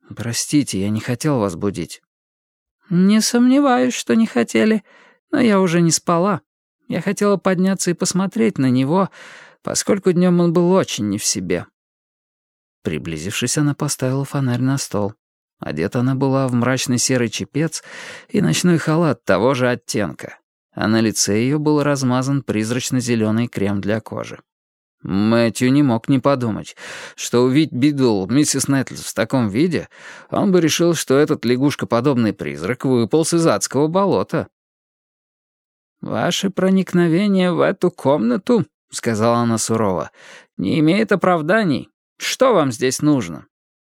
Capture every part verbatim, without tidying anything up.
«Простите, я не хотел вас будить». «Не сомневаюсь, что не хотели, но я уже не спала. Я хотела подняться и посмотреть на него, поскольку днем он был очень не в себе». Приблизившись, она поставила фонарь на стол. Одета она была в мрачный серый чепец и ночной халат того же оттенка, а на лице ее был размазан призрачно-зеленый крем для кожи. Мэтью не мог не подумать, что увидеть Бидл миссис Нетлс в таком виде, он бы решил, что этот лягушкоподобный призрак выполз из адского болота. «Ваше проникновение в эту комнату, — сказала она сурово, — не имеет оправданий. Что вам здесь нужно?»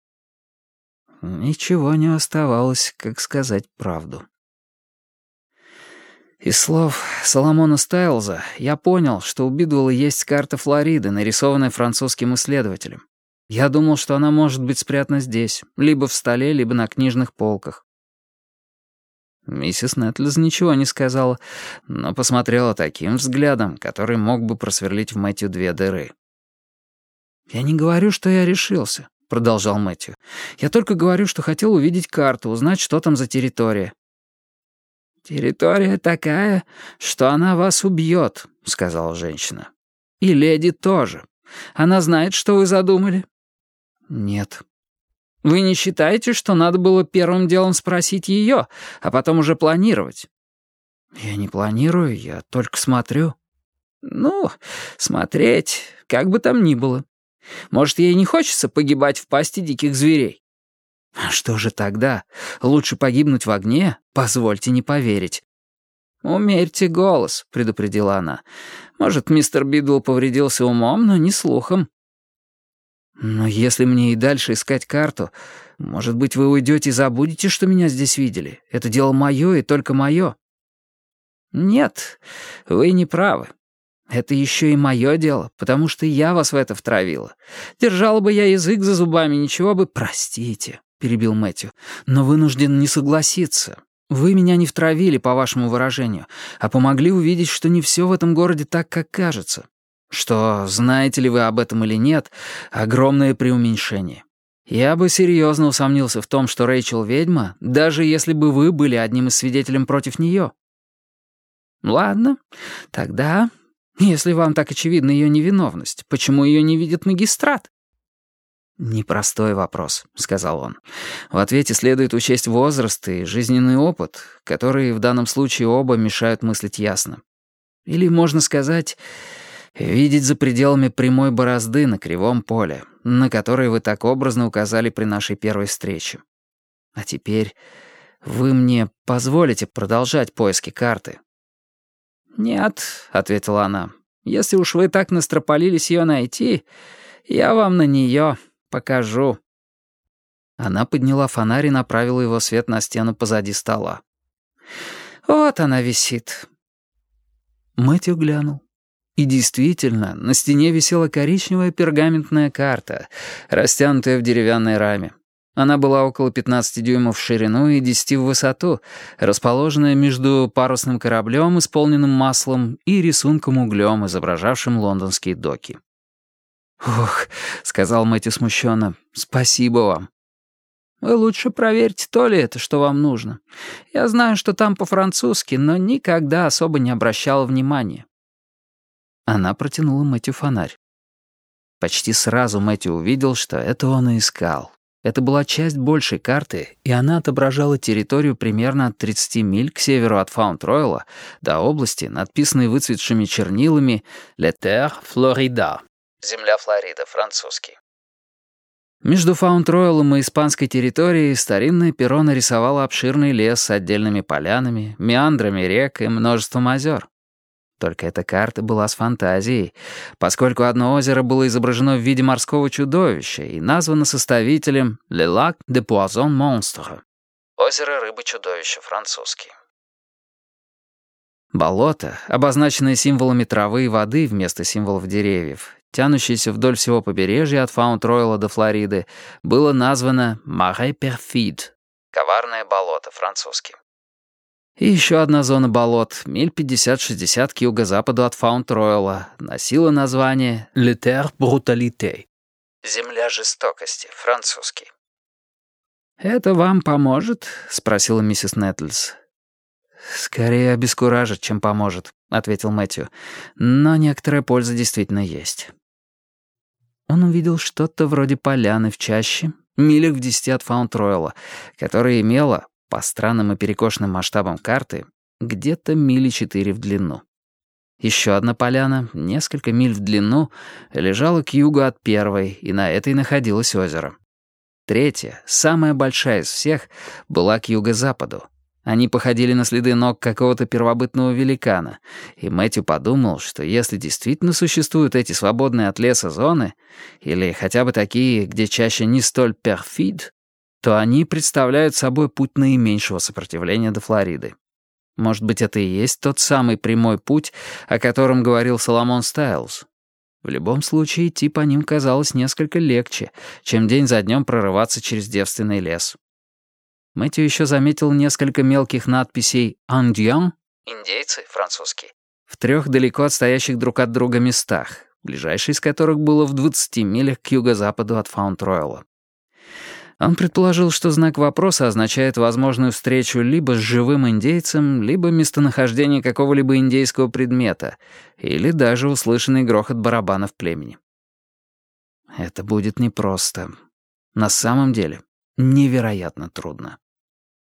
Ничего не оставалось, как сказать правду. Из слов Соломона Стайлза я понял, что у Бидуэлла есть карта Флориды, нарисованная французским исследователем. Я думал, что она может быть спрятана здесь, либо в столе, либо на книжных полках. Миссис Нетлс ничего не сказала, но посмотрела таким взглядом, который мог бы просверлить в Мэтью две дыры. «Я не говорю, что я решился», — продолжал Мэтью. «Я только говорю, что хотел увидеть карту, узнать, что там за территория». «Территория такая, что она вас убьет», — сказала женщина. «И леди тоже. Она знает, что вы задумали?» «Нет». «Вы не считаете, что надо было первым делом спросить ее, а потом уже планировать?» «Я не планирую, я только смотрю». «Ну, смотреть, как бы там ни было. Может, ей не хочется погибать в пасти диких зверей?» «А что же тогда? Лучше погибнуть в огне? Позвольте не поверить». «Умерьте голос», — предупредила она. «Может, мистер Бидл повредился умом, но не слухом». «Но если мне и дальше искать карту, может быть, вы уйдете и забудете, что меня здесь видели? Это дело мое и только мое». «Нет, вы не правы. Это еще и мое дело, потому что я вас в это втравила. Держала бы я язык за зубами, ничего бы...» «Простите», — перебил Мэтью, «но вынужден не согласиться. Вы меня не втравили, по вашему выражению, а помогли увидеть, что не все в этом городе так, как кажется. Что, знаете ли вы об этом или нет, огромное преуменьшение. Я бы серьезно усомнился в том, что Рэйчел ведьма, даже если бы вы были одним из свидетелей против нее». «Ладно, тогда, если вам так очевидна ее невиновность, почему ее не видит магистрат?» «Непростой вопрос», — сказал он. «В ответе следует учесть возраст и жизненный опыт, которые в данном случае оба мешают мыслить ясно. Или, можно сказать, видеть за пределами прямой борозды на кривом поле, на которой вы так образно указали при нашей первой встрече. А теперь вы мне позволите продолжать поиски карты?» «Нет», — ответила она, — «если уж вы так настропалились ее найти, я вам на нее покажу». Она подняла фонарь и направила его свет на стену позади стола. «Вот она висит». Мэтью глянул. И действительно, на стене висела коричневая пергаментная карта, растянутая в деревянной раме. Она была около пятнадцати дюймов в ширину и десяти в высоту, расположенная между парусным кораблем, исполненным маслом, и рисунком углем, изображавшим лондонские доки. «Ох», — сказал Мэтью смущенно, — «спасибо вам». «Вы лучше проверьте, то ли это, что вам нужно. Я знаю, что там по-французски, но никогда особо не обращала внимания». Она протянула Мэтью фонарь. Почти сразу Мэтью увидел, что это он и искал. Это была часть большей карты, и она отображала территорию примерно от тридцати миль к северу от Фаунд-Ройла до области, надписанной выцветшими чернилами «La Terre Florida» — «Земля Флорида», французский. Между Фаунд-Ройлом и испанской территорией старинное перо нарисовало обширный лес с отдельными полянами, меандрами рек и множеством озер. Только эта карта была с фантазией, поскольку одно озеро было изображено в виде морского чудовища и названо составителем «Le Lac de Poisson Monstre» — «Озеро рыбы-чудовища», французский. Болото, обозначенное символами травы и воды вместо символов деревьев, тянущееся вдоль всего побережья от Фаунд-Ройла до Флориды, было названо «Marais Perfide» — «Коварное болото», французский. И еще одна зона болот, миль пятьдесят-шестьдесят к юго-западу от Фаунд-Ройла, носила название «Le Terre Brutalité» — «Земля жестокости», французский. «Это вам поможет?» — спросила миссис Нэттлс. «Скорее обескуражит, чем поможет», — ответил Мэтью. «Но некоторая польза действительно есть». Он увидел что-то вроде поляны в чаще, милях в десяти от Фаунд-Ройла, которая имела, по странным и перекошенным масштабам карты, где-то мили четыре в длину. Еще одна поляна, несколько миль в длину, лежала к югу от первой, и на этой находилось озеро. Третья, самая большая из всех, была к юго-западу. Они походили на следы ног какого-то первобытного великана, и Мэтью подумал, что если действительно существуют эти свободные от леса зоны, или хотя бы такие, где чаще не столь перфид, то они представляют собой путь наименьшего сопротивления до Флориды. Может быть, это и есть тот самый прямой путь, о котором говорил Соломон Стайлз. В любом случае, идти по ним казалось несколько легче, чем день за днем прорываться через девственный лес. Мэтью еще заметил несколько мелких надписей «Индиан» — «индейцы» французский, в трех далеко отстоящих друг от друга местах, ближайший из которых было в двадцати милях к юго-западу от Фаунд-Ройла. Он предположил, что знак вопроса означает возможную встречу либо с живым индейцем, либо местонахождение какого-либо индейского предмета, или даже услышанный грохот барабанов племени. Это будет непросто. На самом деле, невероятно трудно.